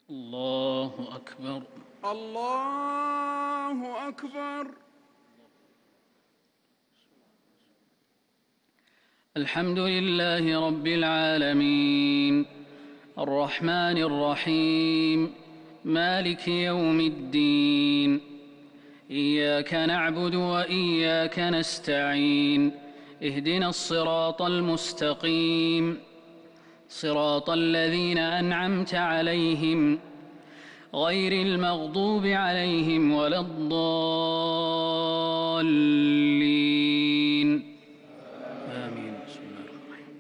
الله أكبر. الله أكبر. الحمد لله رب العالمين الرحمن الرحيم مالك يوم الدين، إياك نعبد وإياك نستعين، اهدنا الصراط المستقيم، صراط الذين أنعمت عليهم غير المغضوب عليهم ولا الضالين. آمين. بسم الله الرحمن الرحيم.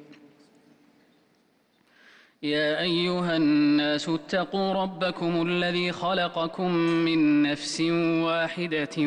يا أيها الناس اتقوا ربكم الذي خلقكم من نفس واحدة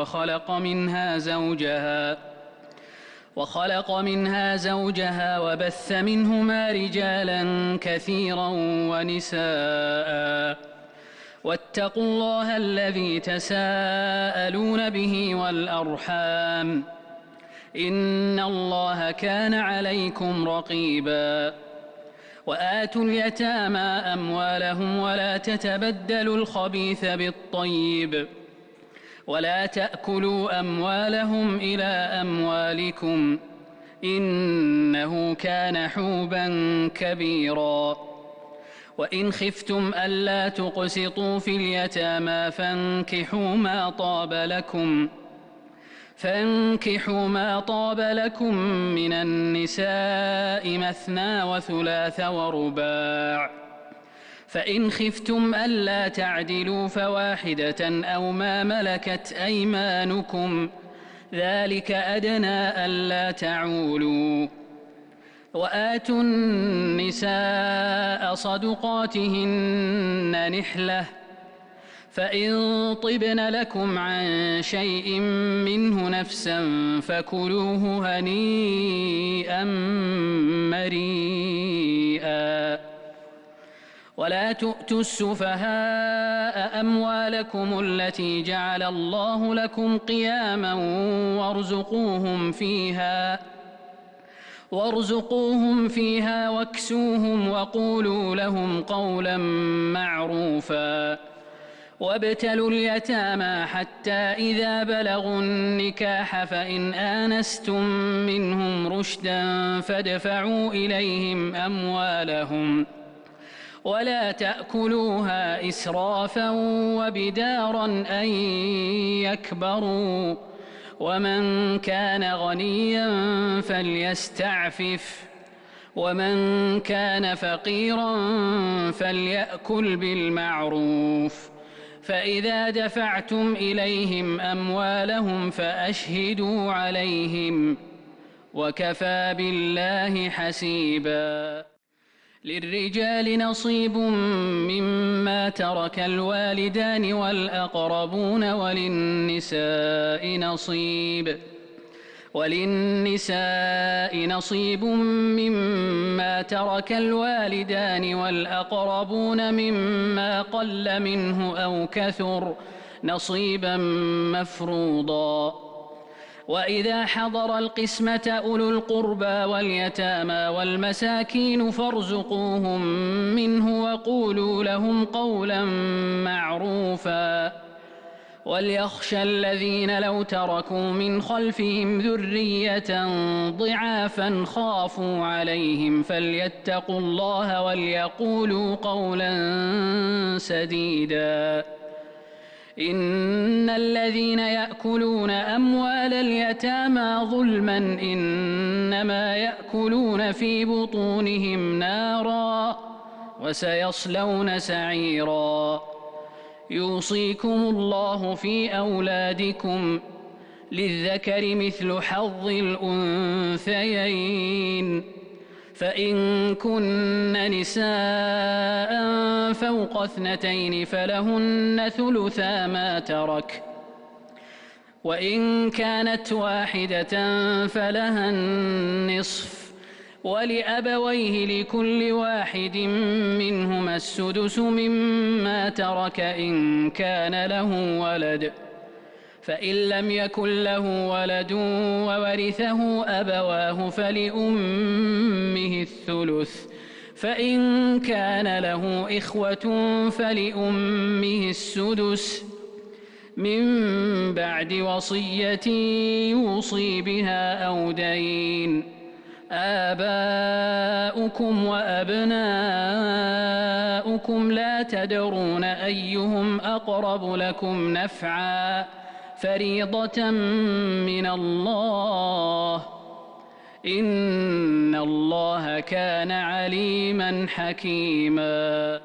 وخلق منها زوجها وبث منهما رجالا كثيرا ونساء، واتقوا الله الذي تساءلون به والأرحام، إن الله كان عليكم رقيبا. وآتوا اليتامى أموالهم ولا تتبدلوا الخبيث بالطيب، ولا تأكلوا أموالهم إلى أموالكم، إنه كان حوبا كبيرا. وإن خفتم ألا تقسطوا في اليتامى فانكحوا ما طاب لكم من النساء مثنى وثلاث ورباع، فإن خفتم ألا تعدلوا فواحدة أو ما ملكت أيمانكم، ذلك أدنى ألا تعولوا. وآتوا النساء صدقاتهن نحلة، فإن طبن لكم عن شيء منه نفسا فكلوه هنيئا مريئا. ولا تؤتوا السفهاء أموالكم التي جعل الله لكم قياما وارزقوهم فيها واكسوهم وقولوا لهم قولا معروفا. وابتلوا اليتامى حتى إذا بلغوا النكاح فإن آنستم منهم رشدا فادفعوا إليهم أموالهم، ولا تأكلوها إسرافا وبدارا أن يكبروا، ومن كان غنيا فليستعفف، ومن كان فقيرا فليأكل بالمعروف. فإذا دفعتم إليهم أموالهم فأشهدوا عليهم، وكفى بالله حسيبا. للرجال نصيب مما ترك الوالدان والأقربون، وللنساء نصيب مما ترك الوالدان والأقربون مما قل منه أو كثر نصيبا مفروضا. وإذا حضر القسمة أولو القربى واليتامى والمساكين فارزقوهم منه وقولوا لهم قولا معروفا. وليخشى الذين لو تركوا من خلفهم ذرية ضعافا خافوا عليهم فليتقوا الله وليقولوا قولا سديدا. إن الذين يأكلون أموال اليتامى ظلما إنما يأكلون في بطونهم نارا وسيصلون سعيرا. يوصيكم الله في أولادكم، للذكر مثل حظ الأنثيين، فإن كن نساء فوق 2 فلهن ثلثا ما ترك، وإن كانت واحدة فلها النصف، ولأبويه لكل واحد منهما السدس مما ترك إن كان له ولد، فإن لم يكن له ولد وورثه أبواه فلأمه الثلث، فإن كان له إخوة فلأمه السدس من بعد وصية يوصي بها أو دين. آباؤكم وأبناؤكم لا تدرون أيهم أقرب لكم نفعا فريضة من الله إن الله كان عليما حكيما.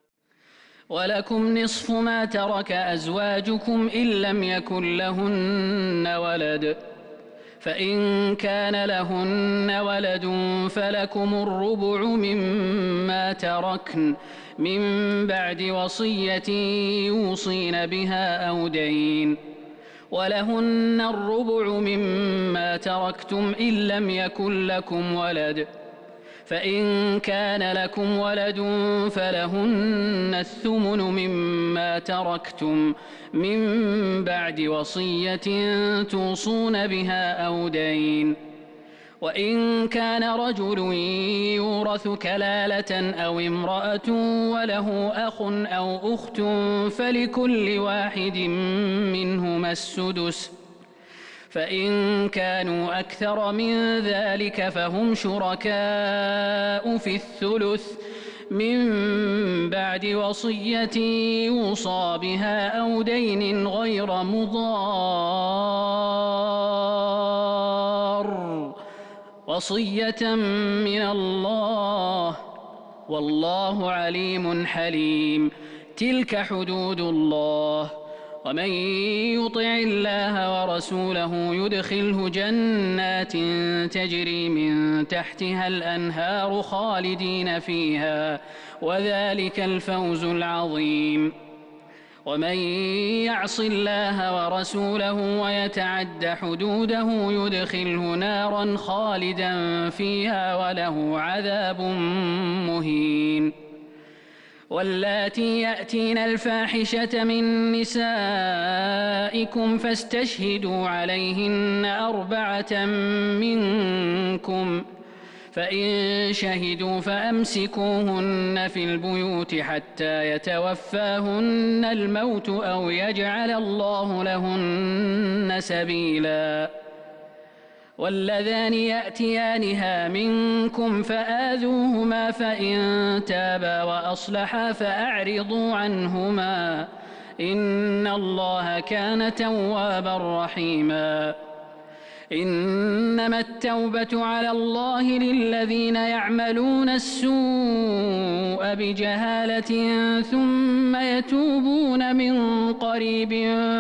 ولكم نصف ما ترك أزواجكم إن لم يكن لهن ولد، فإن كان لهن ولد فلكم الربع مما تركن من بعد وصية يوصين بها أو دين، ولهن الربع مما تركتم إن لم يكن لكم ولد، فإن كان لكم ولد فلهن الثمن مما تركتم من بعد وصية توصون بها أو دين. وإن كان رجل يورث كلالة أو امرأة وله أخ أو أخت فلكل واحد منهما السدس، فإن كانوا أكثر من ذلك فهم شركاء في الثلث من بعد وصية يوصى بها أو دين غير مضار، وصية من الله والله عليم حليم. تلك حدود الله، ومن يطع الله ورسوله يدخله جنات تجري من تحتها الأنهار خالدين فيها وذلك الفوز العظيم. ومن يعص الله ورسوله ويتعد حدوده يدخله نارا خالدا فيها وله عذاب مهين. واللاتي يأتين الفاحشة من نسائكم فاستشهدوا عليهن 4 منكم، فإن شهدوا فأمسكوهن في البيوت حتى يتوفاهن الموت أو يجعل الله لهن سبيلا. واللذان يأتيانها منكم فآذوهما فإن تابا وأصلحا فأعرضوا عنهما إن الله كان توابا رحيما. إنما التوبة على الله للذين يعملون السوء بجهالة ثم يتوبون من قريب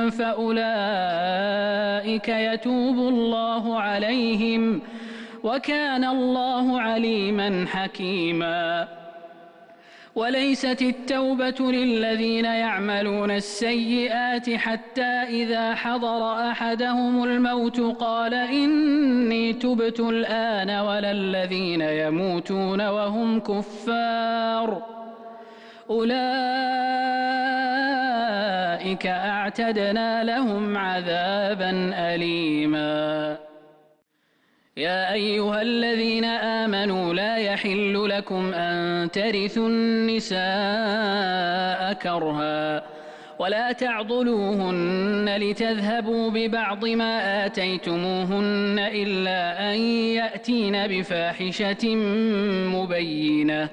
فأولئك يتوب الله عليهم وكان الله عليما حكيما. وليست التوبة للذين يعملون السيئات حتى إذا حضر أحدهم الموت قال إني تبت الآن ولا الذين يموتون وهم كفار أولئك أعتدنا لهم عذابا أليما. يا أيها الذين آمنوا لا يحل لكم أن ترثوا النساء كرها ولا تعضلوهن لتذهبوا ببعض ما آتيتموهن إلا أن يأتين بفاحشة مبينة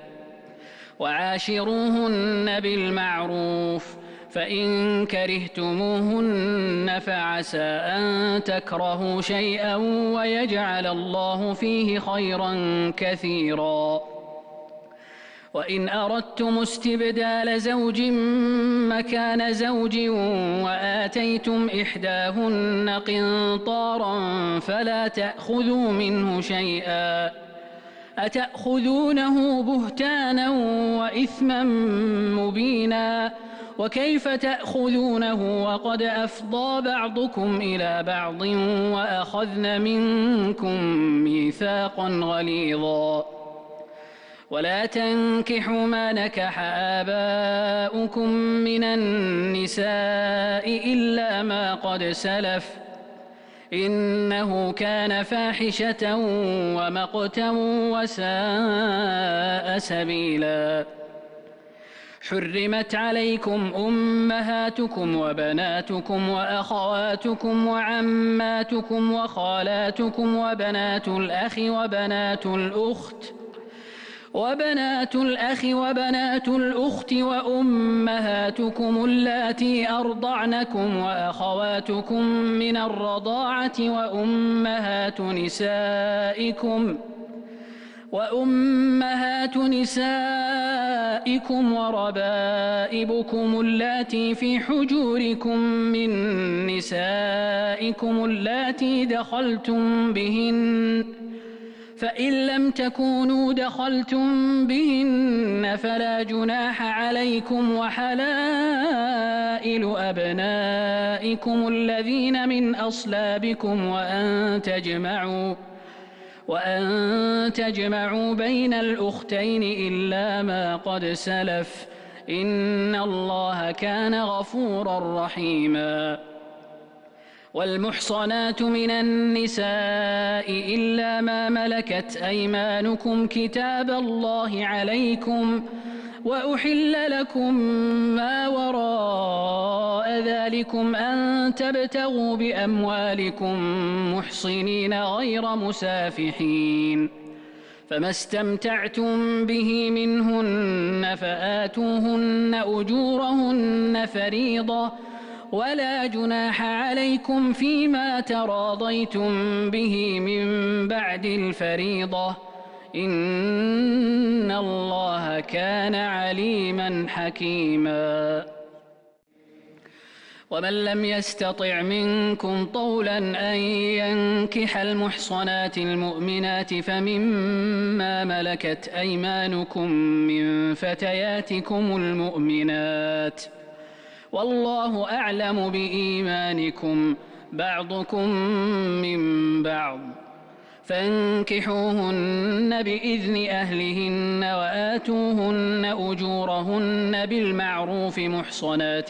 وعاشروهن بالمعروف، فإن كرهتموهن فعسى أن تكرهوا شيئا ويجعل الله فيه خيرا كثيرا. وإن أردتم استبدال زوج مكان زوج وآتيتم إحداهن قنطارا فلا تأخذوا منه شيئا أتأخذونه بهتانا وإثما مبينا وكيف تأخذونه وقد أفضى بعضكم إلى بعض وأخذن منكم ميثاقا غليظا. ولا تنكحوا ما نكح آباؤكم من النساء إلا ما قد سلف إنه كان فاحشة ومقتا وساء سبيلا. حرمت عليكم أمهاتكم وبناتكم وأخواتكم وعماتكم وخالاتكم وبنات الأخ وبنات الأخت وأمهاتكم اللاتي أرضعنكم وأخواتكم من الرضاعة وأمهات نسائكم وربائبكم اللاتي في حجوركم من نسائكم اللاتي دخلتم بهن، فإن لم تكونوا دخلتم بهن فلا جناح عليكم، وحلائل أبنائكم الذين من أصلابكم وأن تجمعوا بين الأختين إلا ما قد سلف، إن الله كان غفورا رحيما. والمحصنات من النساء إلا ما ملكت أيمانكم كتاب الله عليكم، وأحل لكم ما وراء ذلكم أن تبتغوا بأموالكم محصنين غير مسافحين، فما استمتعتم به منهن فآتوهن أجورهن فريضة، ولا جناح عليكم فيما تراضيتم به من بعد الفريضة، إن الله كان عليما حكيما. ومن لم يستطع منكم طولا أن ينكح المحصنات المؤمنات فمما ملكت أيمانكم من فتياتكم المؤمنات، والله أعلم بإيمانكم بعضكم من بعض، فانكحوهن بإذن أهلهن وآتوهن أجورهن بالمعروف محصنات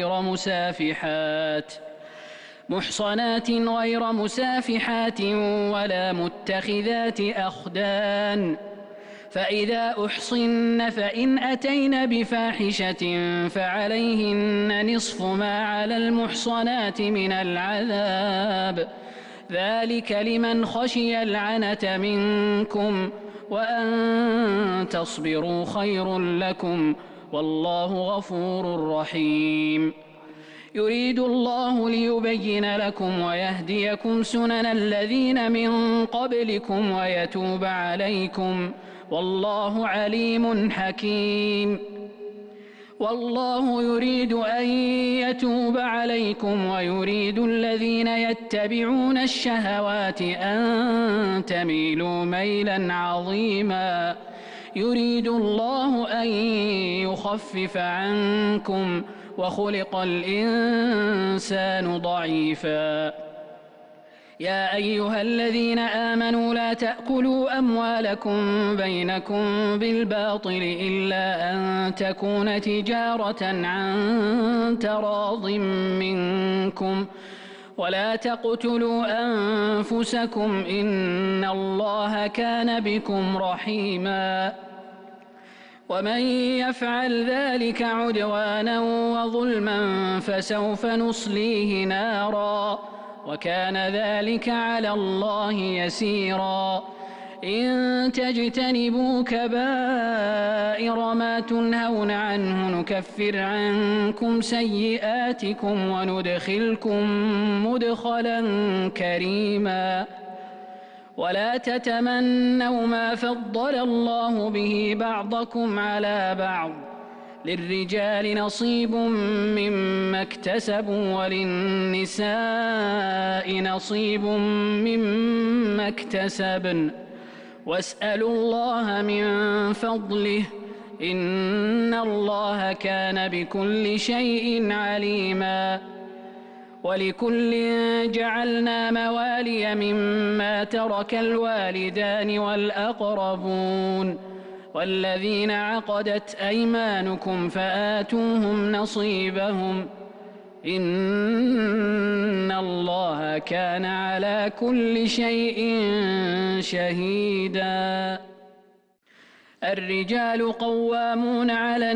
غير مسافحات ولا متخذات أخدان، فإذا أحصن فإن أتين بفاحشة فعليهن نصف ما على المحصنات من العذاب، ذلك لمن خشي العنة منكم، وأن تصبروا خير لكم، والله غفور رحيم. يريد الله ليبين لكم ويهديكم سنن الذين من قبلكم ويتوب عليكم، والله عليم حكيم. والله يريد أن يتوب عليكم ويريد الذين يتبعون الشهوات أن تميلوا ميلا عظيما. يريد الله أن يخفف عنكم وخلق الإنسان ضعيفا. يا أيها الذين آمنوا لا تأكلوا أموالكم بينكم بالباطل إلا أن تكون تجارة عن تراض منكم، ولا تقتلوا أنفسكم إن الله كان بكم رحيما. ومن يفعل ذلك عدوانا وظلما فسوف نصليه نارا، وكان ذلك على الله يسيرا. إن تجتنبوا كبائر ما تنهون عنه نكفر عنكم سيئاتكم وندخلكم مدخلا كريما. ولا تتمنوا ما فضل الله به بعضكم على بعض، للرجال نصيب مما اكتسبوا وللنساء نصيب مما اكتسبن، واسألوا الله من فضله إن الله كان بكل شيء عليما. ولكل جعلنا موالي مما ترك الوالدان والأقربون والذين عقدت أيمانكم فآتوهم نصيبهم، إن الله كان على كل شيء شهيدا. الرجال قوامون على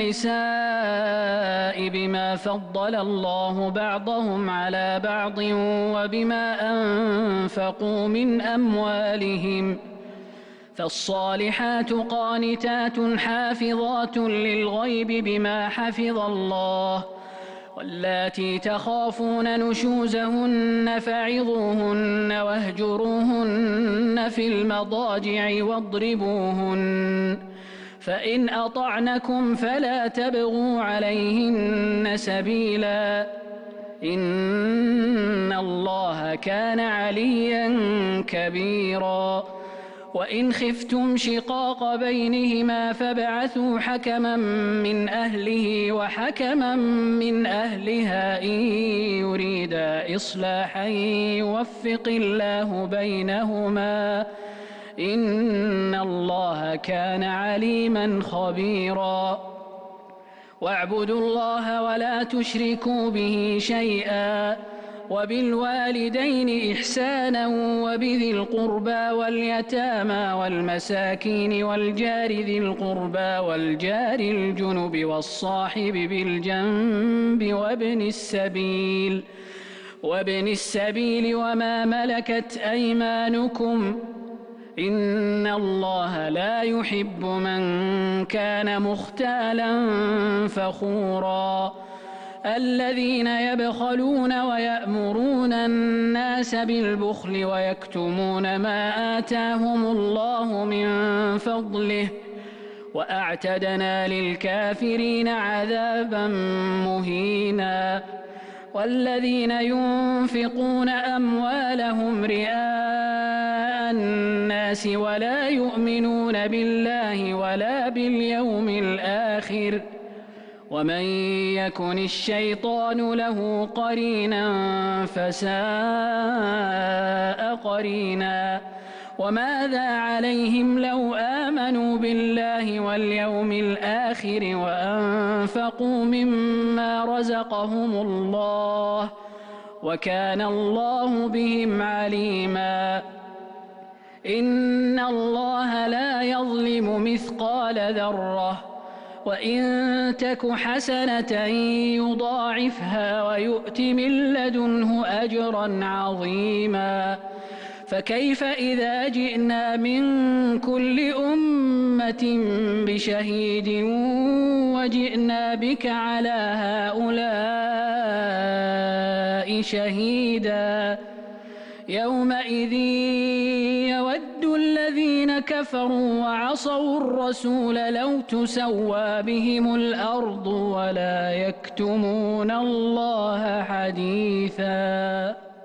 النساء بما فضل الله بعضهم على بعض وبما أنفقوا من أموالهم، فالصالحات قانتات حافظات للغيب بما حفظ الله، واللاتي تخافون نشوزهن فعظوهن واهجروهن في المضاجع واضربوهن، فإن أطعنكم فلا تبغوا عليهن سبيلا، إن الله كان عليا كبيرا. وإن خفتم شقاق بينهما فابعثوا حكما من أهله وحكما من أهلها إن يريدا إصلاحا يوفق الله بينهما، إن الله كان عليما خبيرا. واعبدوا الله ولا تشركوا به شيئا، وبالوالدين إحسانا وبذي القربى واليتامى والمساكين والجار ذي القربى والجار الجنب والصاحب بالجنب وابن السبيل وما ملكت أيمانكم، إن الله لا يحب من كان مختالا فخورا. الذين يبخلون ويأمرون الناس بالبخل ويكتمون ما آتاهم الله من فضله، وأعتدنا للكافرين عذابا مهينا. والذين ينفقون أموالهم رئاء الناس ولا يؤمنون بالله ولا باليوم الآخر، ومن يكن الشيطان له قرينا فساء قرينا. وماذا عليهم لو آمنوا بالله واليوم الآخر وأنفقوا مما رزقهم الله، وكان الله بهم عليما. إن الله لا يظلم مثقال ذرة، وإن تك حسنة يضاعفها ويؤت من لدنه أجرا عظيما. فكيف إذا جئنا من كل أمة بشهيد وجئنا بك على هؤلاء شهيدا، يومئذ يود الذين كفروا وعصوا الرسول لو تسوى بهم الأرض ولا يكتمون الله حديثا.